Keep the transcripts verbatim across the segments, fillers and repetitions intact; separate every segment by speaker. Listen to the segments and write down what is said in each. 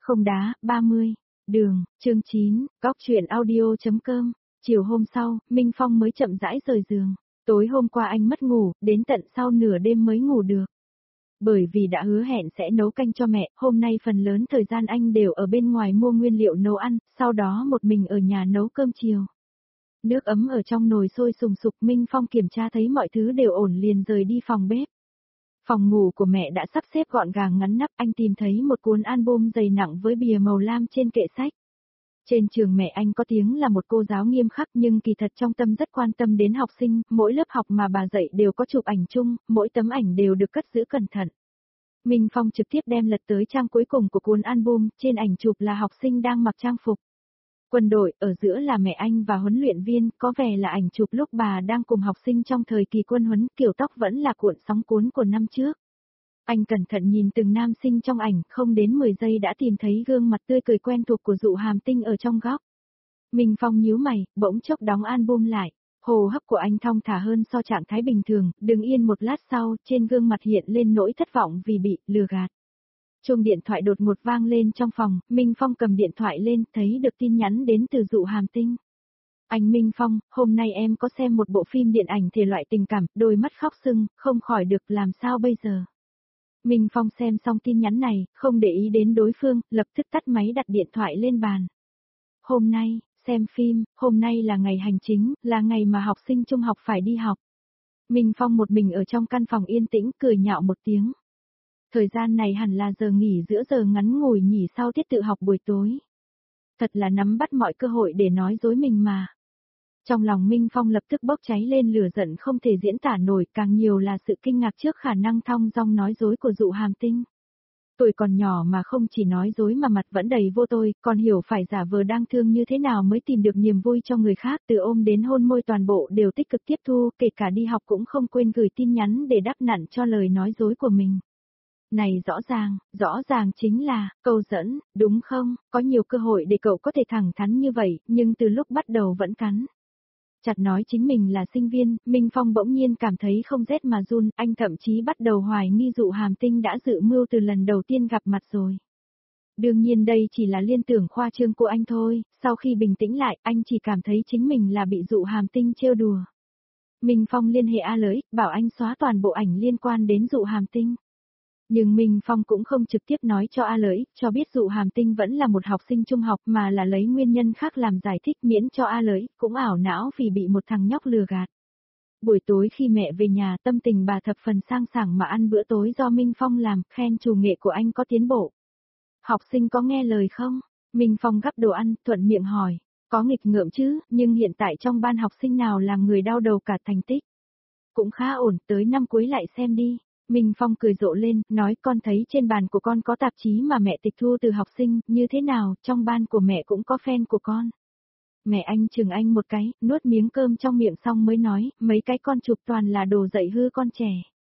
Speaker 1: Không đá, ba mươi. Đường, chương chín, góc truyện audio.com. Chiều hôm sau, Minh Phong mới chậm rãi rời giường. Tối hôm qua anh mất ngủ, đến tận sau nửa đêm mới ngủ được. Bởi vì đã hứa hẹn sẽ nấu canh cho mẹ, hôm nay phần lớn thời gian anh đều ở bên ngoài mua nguyên liệu nấu ăn, sau đó một mình ở nhà nấu cơm chiều. Nước ấm ở trong nồi sôi sùng sục, Minh Phong kiểm tra thấy mọi thứ đều ổn liền rời đi phòng bếp. Phòng ngủ của mẹ đã sắp xếp gọn gàng ngăn nắp, anh tìm thấy một cuốn album dày nặng với bìa màu lam trên kệ sách. Trên trường mẹ anh có tiếng là một cô giáo nghiêm khắc nhưng kỳ thật trong tâm rất quan tâm đến học sinh, mỗi lớp học mà bà dạy đều có chụp ảnh chung, mỗi tấm ảnh đều được cất giữ cẩn thận. Minh Phong trực tiếp đem lật tới trang cuối cùng của cuốn album, trên ảnh chụp là học sinh đang mặc trang phục quân đội, ở giữa là mẹ anh và huấn luyện viên, có vẻ là ảnh chụp lúc bà đang cùng học sinh trong thời kỳ quân huấn, kiểu tóc vẫn là cuộn sóng cuốn của năm trước. Anh cẩn thận nhìn từng nam sinh trong ảnh, không đến mười giây đã tìm thấy gương mặt tươi cười quen thuộc của Dụ Hàm Tinh ở trong góc. Minh Phong nhíu mày, bỗng chốc đóng album lại. Hô hấp của anh thong thả hơn so trạng thái bình thường, đứng yên một lát sau, trên gương mặt hiện lên nỗi thất vọng vì bị lừa gạt. Chuông điện thoại đột ngột vang lên trong phòng, Minh Phong cầm điện thoại lên, thấy được tin nhắn đến từ Dụ Hàm Tinh. Anh Minh Phong, hôm nay em có xem một bộ phim điện ảnh thể loại tình cảm, đôi mắt khóc sưng, không khỏi được, làm sao bây giờ? Minh Phong xem xong tin nhắn này, không để ý đến đối phương, lập tức tắt máy đặt điện thoại lên bàn. Hôm nay, xem phim, hôm nay là ngày hành chính, là ngày mà học sinh trung học phải đi học. Minh Phong một mình ở trong căn phòng yên tĩnh, cười nhạo một tiếng. Thời gian này hẳn là giờ nghỉ giữa giờ ngắn ngủi nhỉ sau tiết tự học buổi tối. Thật là nắm bắt mọi cơ hội để nói dối mình mà. Trong lòng Minh Phong lập tức bốc cháy lên lửa giận không thể diễn tả nổi, càng nhiều là sự kinh ngạc trước khả năng thong dong nói dối của Dụ Hàm Tinh. Tuổi còn nhỏ mà không chỉ nói dối mà mặt vẫn đầy vô tội, còn hiểu phải giả vờ đang thương như thế nào mới tìm được niềm vui cho người khác, từ ôm đến hôn môi toàn bộ đều tích cực tiếp thu, kể cả đi học cũng không quên gửi tin nhắn để đáp nặn cho lời nói dối của mình. Này rõ ràng, rõ ràng chính là, câu dẫn, đúng không, có nhiều cơ hội để cậu có thể thẳng thắn như vậy, nhưng từ lúc bắt đầu vẫn cắn. Chặt nói chính mình là sinh viên, Minh Phong bỗng nhiên cảm thấy không rét mà run, anh thậm chí bắt đầu hoài nghi Dụ Hàm Tinh đã dự mưu từ lần đầu tiên gặp mặt rồi. Đương nhiên đây chỉ là liên tưởng khoa trương của anh thôi, sau khi bình tĩnh lại, anh chỉ cảm thấy chính mình là bị Dụ Hàm Tinh trêu đùa. Minh Phong liên hệ A Lợi, bảo anh xóa toàn bộ ảnh liên quan đến Dụ Hàm Tinh. Nhưng Minh Phong cũng không trực tiếp nói cho A Lợi, cho biết Dụ Hàm Tinh vẫn là một học sinh trung học mà là lấy nguyên nhân khác làm giải thích, miễn cho A Lợi cũng ảo não vì bị một thằng nhóc lừa gạt. Buổi tối khi mẹ về nhà, tâm tình bà thập phần sang sảng mà ăn bữa tối do Minh Phong làm, khen chủ nghệ của anh có tiến bộ. Học sinh có nghe lời không? Minh Phong gắp đồ ăn, thuận miệng hỏi. Có nghịch ngợm chứ, nhưng hiện tại trong ban học sinh nào làm người đau đầu cả thành tích. Cũng khá ổn, tới năm cuối lại xem đi. Minh Phong cười rộ lên, nói con thấy trên bàn của con có tạp chí mà mẹ tịch thu từ học sinh, như thế nào, trong ban của mẹ cũng có fan của con. Mẹ anh chừng anh một cái, nuốt miếng cơm trong miệng xong mới nói, mấy cái con chụp toàn là đồ dạy hư con trẻ.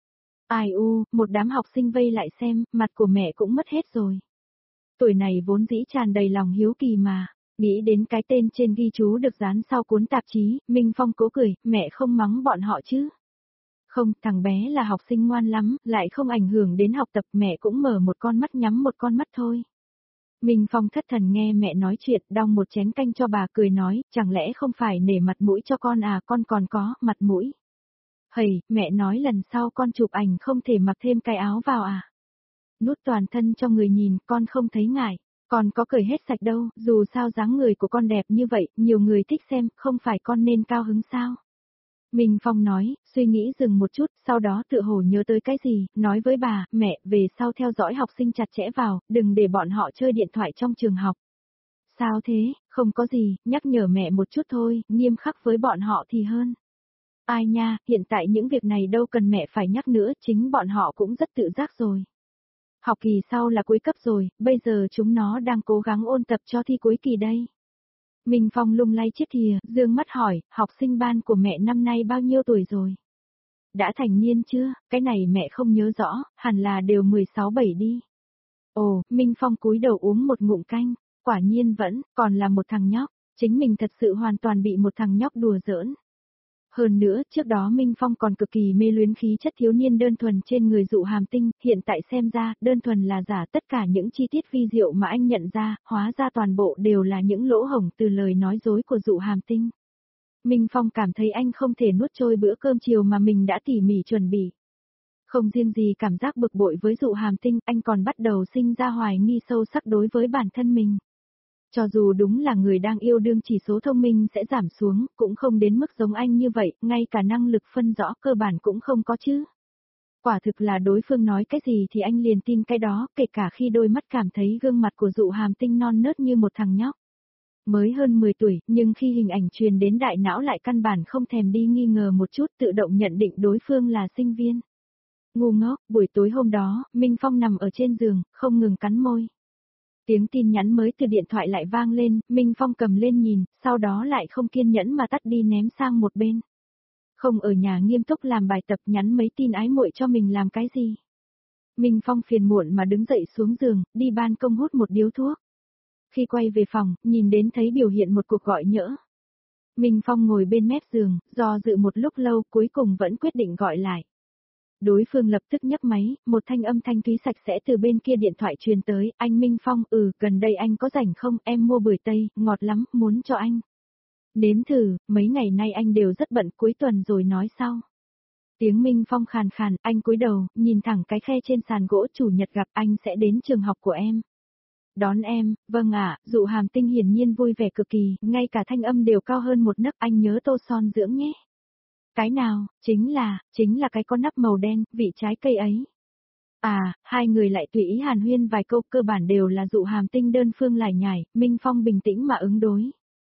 Speaker 1: Ai u, một đám học sinh vây lại xem, mặt của mẹ cũng mất hết rồi. Tuổi này vốn dĩ tràn đầy lòng hiếu kỳ mà, nghĩ đến cái tên trên ghi chú được dán sau cuốn tạp chí, Minh Phong cố cười, mẹ không mắng bọn họ chứ. Không, thằng bé là học sinh ngoan lắm, lại không ảnh hưởng đến học tập, mẹ cũng mở một con mắt nhắm một con mắt thôi. Minh Phong thất thần nghe mẹ nói chuyện, đong một chén canh cho bà, cười nói, chẳng lẽ không phải nể mặt mũi cho con à, con còn có mặt mũi. Hầy, mẹ nói lần sau con chụp ảnh không thể mặc thêm cái áo vào à. Nút toàn thân cho người nhìn, con không thấy ngại, con có cởi hết sạch đâu, dù sao dáng người của con đẹp như vậy, nhiều người thích xem, không phải con nên cao hứng sao. Minh Phong nói, suy nghĩ dừng một chút, sau đó tựa hồ nhớ tới cái gì, nói với bà, mẹ, về sau theo dõi học sinh chặt chẽ vào, đừng để bọn họ chơi điện thoại trong trường học. Sao thế, không có gì, nhắc nhở mẹ một chút thôi, nghiêm khắc với bọn họ thì hơn. Ai nha, hiện tại những việc này đâu cần mẹ phải nhắc nữa, chính bọn họ cũng rất tự giác rồi. Học kỳ sau là cuối cấp rồi, bây giờ chúng nó đang cố gắng ôn tập cho thi cuối kỳ đây. Minh Phong lung lay chiếc thìa, dương mắt hỏi, học sinh ban của mẹ năm nay bao nhiêu tuổi rồi? Đã thành niên chưa? Cái này mẹ không nhớ rõ, hẳn là đều mười sáu bảy đi. Ồ, Minh Phong cúi đầu uống một ngụm canh, quả nhiên vẫn, còn là một thằng nhóc, chính mình thật sự hoàn toàn bị một thằng nhóc đùa giỡn. Hơn nữa, trước đó Minh Phong còn cực kỳ mê luyến khí chất thiếu niên đơn thuần trên người Dụ Hàm Tinh, hiện tại xem ra, đơn thuần là giả, tất cả những chi tiết vi diệu mà anh nhận ra, hóa ra toàn bộ đều là những lỗ hổng từ lời nói dối của Dụ Hàm Tinh. Minh Phong cảm thấy anh không thể nuốt trôi bữa cơm chiều mà mình đã tỉ mỉ chuẩn bị. Không riêng gì cảm giác bực bội với Dụ Hàm Tinh, anh còn bắt đầu sinh ra hoài nghi sâu sắc đối với bản thân mình. Cho dù đúng là người đang yêu đương chỉ số thông minh sẽ giảm xuống, cũng không đến mức giống anh như vậy, ngay cả năng lực phân rõ cơ bản cũng không có chứ. Quả thực là đối phương nói cái gì thì anh liền tin cái đó, kể cả khi đôi mắt cảm thấy gương mặt của Dụ Hàm Tinh non nớt như một thằng nhóc. Mới hơn mười tuổi, nhưng khi hình ảnh truyền đến đại não lại căn bản không thèm đi nghi ngờ một chút, tự động nhận định đối phương là sinh viên. Ngu ngốc, buổi tối hôm đó, Minh Phong nằm ở trên giường, không ngừng cắn môi. Tiếng tin nhắn mới từ điện thoại lại vang lên, Minh Phong cầm lên nhìn, sau đó lại không kiên nhẫn mà tắt đi ném sang một bên. Không ở nhà nghiêm túc làm bài tập, nhắn mấy tin ái muội cho mình làm cái gì. Minh Phong phiền muộn mà đứng dậy xuống giường, đi ban công hút một điếu thuốc. Khi quay về phòng, nhìn đến thấy biểu hiện một cuộc gọi nhỡ. Minh Phong ngồi bên mép giường, do dự một lúc lâu cuối cùng vẫn quyết định gọi lại. Đối phương lập tức nhấc máy, một thanh âm thanh thúy sạch sẽ từ bên kia điện thoại truyền tới, anh Minh Phong, ừ, gần đây anh có rảnh không, em mua bưởi tây, ngọt lắm, muốn cho anh. Nếm thử, mấy ngày nay anh đều rất bận, cuối tuần rồi nói sau. Tiếng Minh Phong khàn khàn, anh cúi đầu, nhìn thẳng cái khe trên sàn gỗ, chủ nhật gặp anh sẽ đến trường học của em. Đón em, vâng ạ, Dụ Hàm Tinh hiển nhiên vui vẻ cực kỳ, ngay cả thanh âm đều cao hơn một nấc, anh nhớ tô son dưỡng nhé. Cái nào, chính là, chính là cái con nắp màu đen, vị trái cây ấy. À, hai người lại tùy ý hàn huyên vài câu, cơ bản đều là Dụ Hàm Tinh đơn phương lải nhải, Minh Phong bình tĩnh mà ứng đối.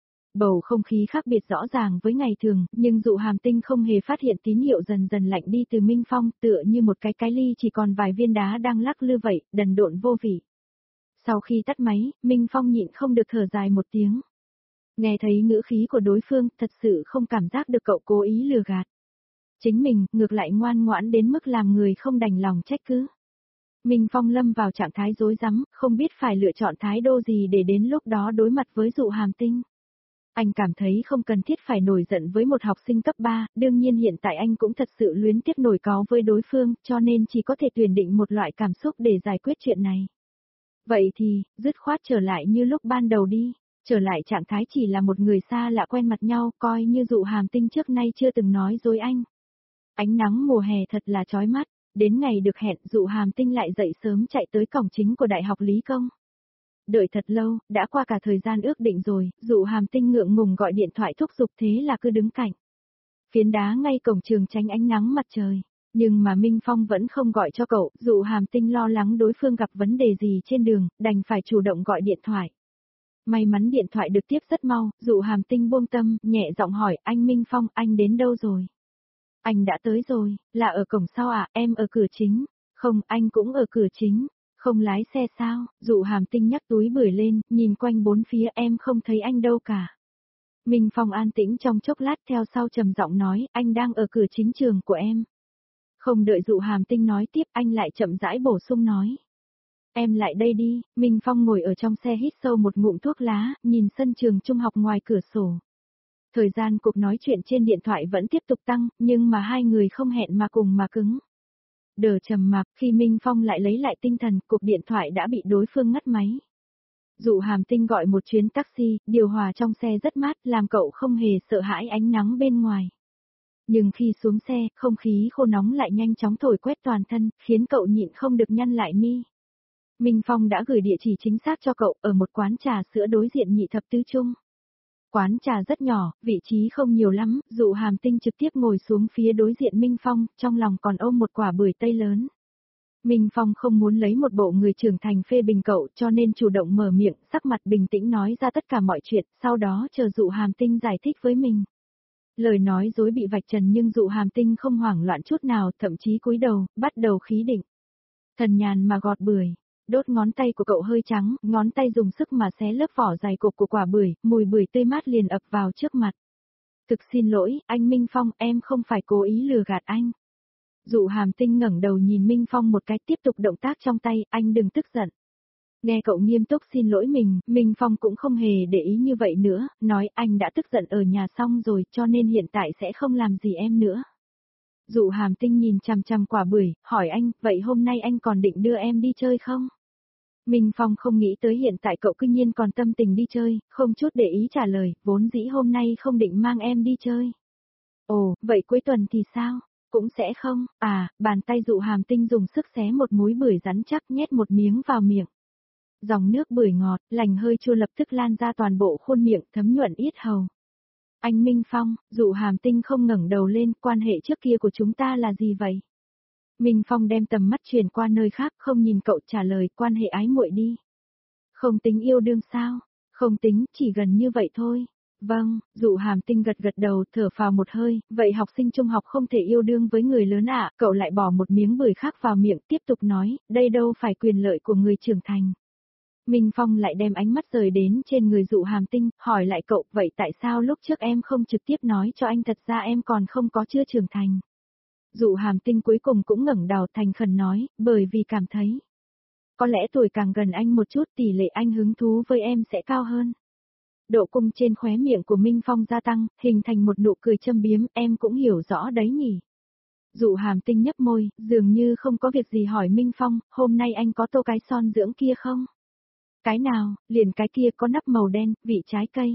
Speaker 1: Bầu không khí khác biệt rõ ràng với ngày thường, nhưng Dụ Hàm Tinh không hề phát hiện tín hiệu dần dần lạnh đi từ Minh Phong, tựa như một cái cái ly chỉ còn vài viên đá đang lắc lư vậy, đần độn vô vị. Sau khi tắt máy, Minh Phong nhịn không được thở dài một tiếng. Nghe thấy ngữ khí của đối phương, thật sự không cảm giác được cậu cố ý lừa gạt. Chính mình, ngược lại ngoan ngoãn đến mức làm người không đành lòng trách cứ. Minh Phong lâm vào trạng thái rối rắm, không biết phải lựa chọn thái độ gì để đến lúc đó đối mặt với Dụ Hàm Tinh. Anh cảm thấy không cần thiết phải nổi giận với một học sinh cấp ba, đương nhiên hiện tại anh cũng thật sự luyến tiếc nổi cáu với đối phương, cho nên chỉ có thể tuyển định một loại cảm xúc để giải quyết chuyện này. Vậy thì, dứt khoát trở lại như lúc ban đầu đi, trở lại trạng thái chỉ là một người xa lạ quen mặt nhau, coi như Dụ Hàm Tinh trước nay chưa từng nói dối anh. Ánh nắng mùa hè thật là chói mắt, đến ngày được hẹn Dụ Hàm Tinh lại dậy sớm chạy tới cổng chính của Đại học Lý Công. Đợi thật lâu, đã qua cả thời gian ước định rồi, Dụ Hàm Tinh ngượng ngùng gọi điện thoại thúc giục, thế là cứ đứng cạnh phiến đá ngay cổng trường tránh ánh nắng mặt trời. Nhưng mà Minh Phong vẫn không gọi cho cậu, Dụ Hàm Tinh lo lắng đối phương gặp vấn đề gì trên đường, đành phải chủ động gọi điện thoại. May mắn điện thoại được tiếp rất mau, Dụ Hàm Tinh buông tâm, nhẹ giọng hỏi, anh Minh Phong, anh đến đâu rồi? Anh đã tới rồi, là ở cổng sau à, em ở cửa chính. Không, anh cũng ở cửa chính. Không lái xe sao? Dụ Hàm Tinh nhắc túi bưởi lên, nhìn quanh bốn phía, em không thấy anh đâu cả. Minh Phong an tĩnh trong chốc lát, theo sau trầm giọng nói, anh đang ở cửa chính trường của em. Không đợi Dụ Hàm Tinh nói tiếp, anh lại chậm rãi bổ sung nói. Em lại đây đi. Minh Phong ngồi ở trong xe hít sâu một ngụm thuốc lá, nhìn sân trường trung học ngoài cửa sổ. Thời gian cuộc nói chuyện trên điện thoại vẫn tiếp tục tăng, nhưng mà hai người không hẹn mà cùng mà cứng. Đờ trầm mặc, khi Minh Phong lại lấy lại tinh thần, cuộc điện thoại đã bị đối phương ngắt máy. Dụ Hàm Tinh gọi một chuyến taxi, điều hòa trong xe rất mát, làm cậu không hề sợ hãi ánh nắng bên ngoài. Nhưng khi xuống xe, không khí khô nóng lại nhanh chóng thổi quét toàn thân, khiến cậu nhịn không được nhăn lại mi. Minh Phong đã gửi địa chỉ chính xác cho cậu, ở một quán trà sữa đối diện Nhị Thập Tứ Trung. Quán trà rất nhỏ, vị trí không nhiều lắm, Dụ Hàm Tinh trực tiếp ngồi xuống phía đối diện Minh Phong, trong lòng còn ôm một quả bưởi tây lớn. Minh Phong không muốn lấy một bộ người trưởng thành phê bình cậu, cho nên chủ động mở miệng, sắc mặt bình tĩnh nói ra tất cả mọi chuyện, sau đó chờ Dụ Hàm Tinh giải thích với mình. Lời nói dối bị vạch trần nhưng Dụ Hàm Tinh không hoảng loạn chút nào, thậm chí cúi đầu, bắt đầu khí định. Thần nhàn mà gọt bưởi. Đốt ngón tay của cậu hơi trắng, ngón tay dùng sức mà xé lớp vỏ dày cục của quả bưởi, mùi bưởi tươi mát liền ập vào trước mặt. Thực xin lỗi, anh Minh Phong, em không phải cố ý lừa gạt anh. Dụ Hàm Tinh ngẩng đầu nhìn Minh Phong một cái, tiếp tục động tác trong tay, anh đừng tức giận. Nghe cậu nghiêm túc xin lỗi mình, Minh Phong cũng không hề để ý như vậy nữa, nói anh đã tức giận ở nhà xong rồi cho nên hiện tại sẽ không làm gì em nữa. Dụ Hàm Tinh nhìn chằm chằm quả bưởi, hỏi anh, vậy hôm nay anh còn định đưa em đi chơi không? Minh Phong không nghĩ tới hiện tại cậu cư nhiên còn tâm tình đi chơi, không chút để ý trả lời, vốn dĩ hôm nay không định mang em đi chơi. Ồ, vậy cuối tuần thì sao? Cũng sẽ không, à, bàn tay Dụ Hàm Tinh dùng sức xé một múi bưởi rắn chắc nhét một miếng vào miệng. Dòng nước bưởi ngọt, lành hơi chua lập tức lan ra toàn bộ khuôn miệng thấm nhuận yết hầu. Anh Minh Phong, Dụ Hàm Tinh không ngẩng đầu lên, quan hệ trước kia của chúng ta là gì vậy? Minh Phong đem tầm mắt chuyển qua nơi khác, không nhìn cậu trả lời, quan hệ ái muội đi. Không tính yêu đương sao? Không tính, chỉ gần như vậy thôi. Vâng, Dụ Hàm Tinh gật gật đầu, thở phào một hơi, vậy học sinh trung học không thể yêu đương với người lớn ạ, cậu lại bỏ một miếng bưởi khác vào miệng, tiếp tục nói, đây đâu phải quyền lợi của người trưởng thành. Minh Phong lại đem ánh mắt rời đến trên người Dụ Hàm Tinh, hỏi lại cậu, vậy tại sao lúc trước em không trực tiếp nói cho anh thật ra em còn không có chưa trưởng thành? Dụ Hàm Tinh cuối cùng cũng ngẩng đầu thành khẩn nói, bởi vì cảm thấy. Có lẽ tuổi càng gần anh một chút tỷ lệ anh hứng thú với em sẽ cao hơn. Độ cung trên khóe miệng của Minh Phong gia tăng, hình thành một nụ cười châm biếm, em cũng hiểu rõ đấy nhỉ. Dụ Hàm Tinh nhấp môi, dường như không có việc gì hỏi Minh Phong, hôm nay anh có tô cái son dưỡng kia không? Cái nào, liền cái kia có nắp màu đen, vị trái cây.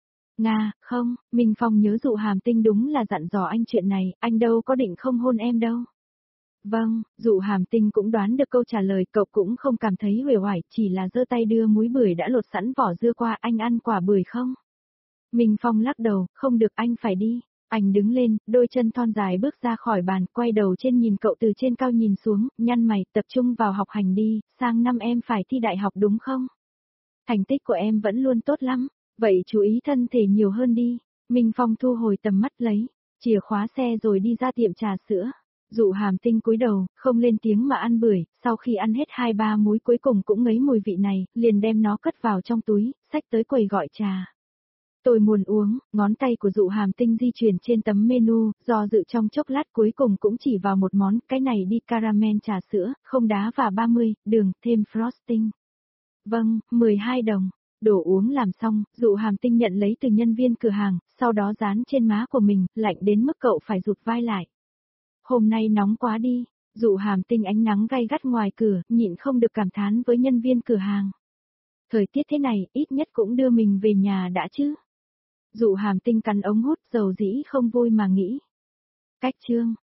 Speaker 1: Nga, không, Minh Phong nhớ Dụ Hàm Tinh đúng là dặn dò anh chuyện này, anh đâu có định không hôn em đâu. Vâng, Dụ Hàm Tinh cũng đoán được câu trả lời, cậu cũng không cảm thấy uể oải, chỉ là giơ tay đưa múi bưởi đã lột sẵn vỏ dưa qua, anh ăn quả bưởi không? Minh Phong lắc đầu, không được, anh phải đi. Anh đứng lên, đôi chân thon dài bước ra khỏi bàn, quay đầu trên nhìn cậu từ trên cao nhìn xuống, nhăn mày, tập trung vào học hành đi, sang năm em phải thi đại học đúng không? Thành tích của em vẫn luôn tốt lắm, vậy chú ý thân thể nhiều hơn đi. Minh Phong thu hồi tầm mắt lấy chìa khóa xe rồi đi ra tiệm trà sữa. Dụ Hàm Tinh cúi đầu, không lên tiếng mà ăn bưởi, sau khi ăn hết hai ba múi cuối cùng cũng ngấy mùi vị này, liền đem nó cất vào trong túi, xách tới quầy gọi trà. Tôi muốn uống, ngón tay của Dụ Hàm Tinh di chuyển trên tấm menu, do dự trong chốc lát cuối cùng cũng chỉ vào một món, cái này đi caramel trà sữa, không đá và ba mươi, đường, thêm frosting. Vâng, mười hai đồng. Đồ uống làm xong, Dụ Hàm Tinh nhận lấy từ nhân viên cửa hàng, sau đó dán trên má của mình, lạnh đến mức cậu phải rụt vai lại. Hôm nay nóng quá đi, Dụ Hàm Tinh ánh nắng gay gắt ngoài cửa, nhịn không được cảm thán với nhân viên cửa hàng. Thời tiết thế này, ít nhất cũng đưa mình về nhà đã chứ. Dụ Hàm Tinh cắn ống hút dầu dĩ không vui mà nghĩ. Cách chương.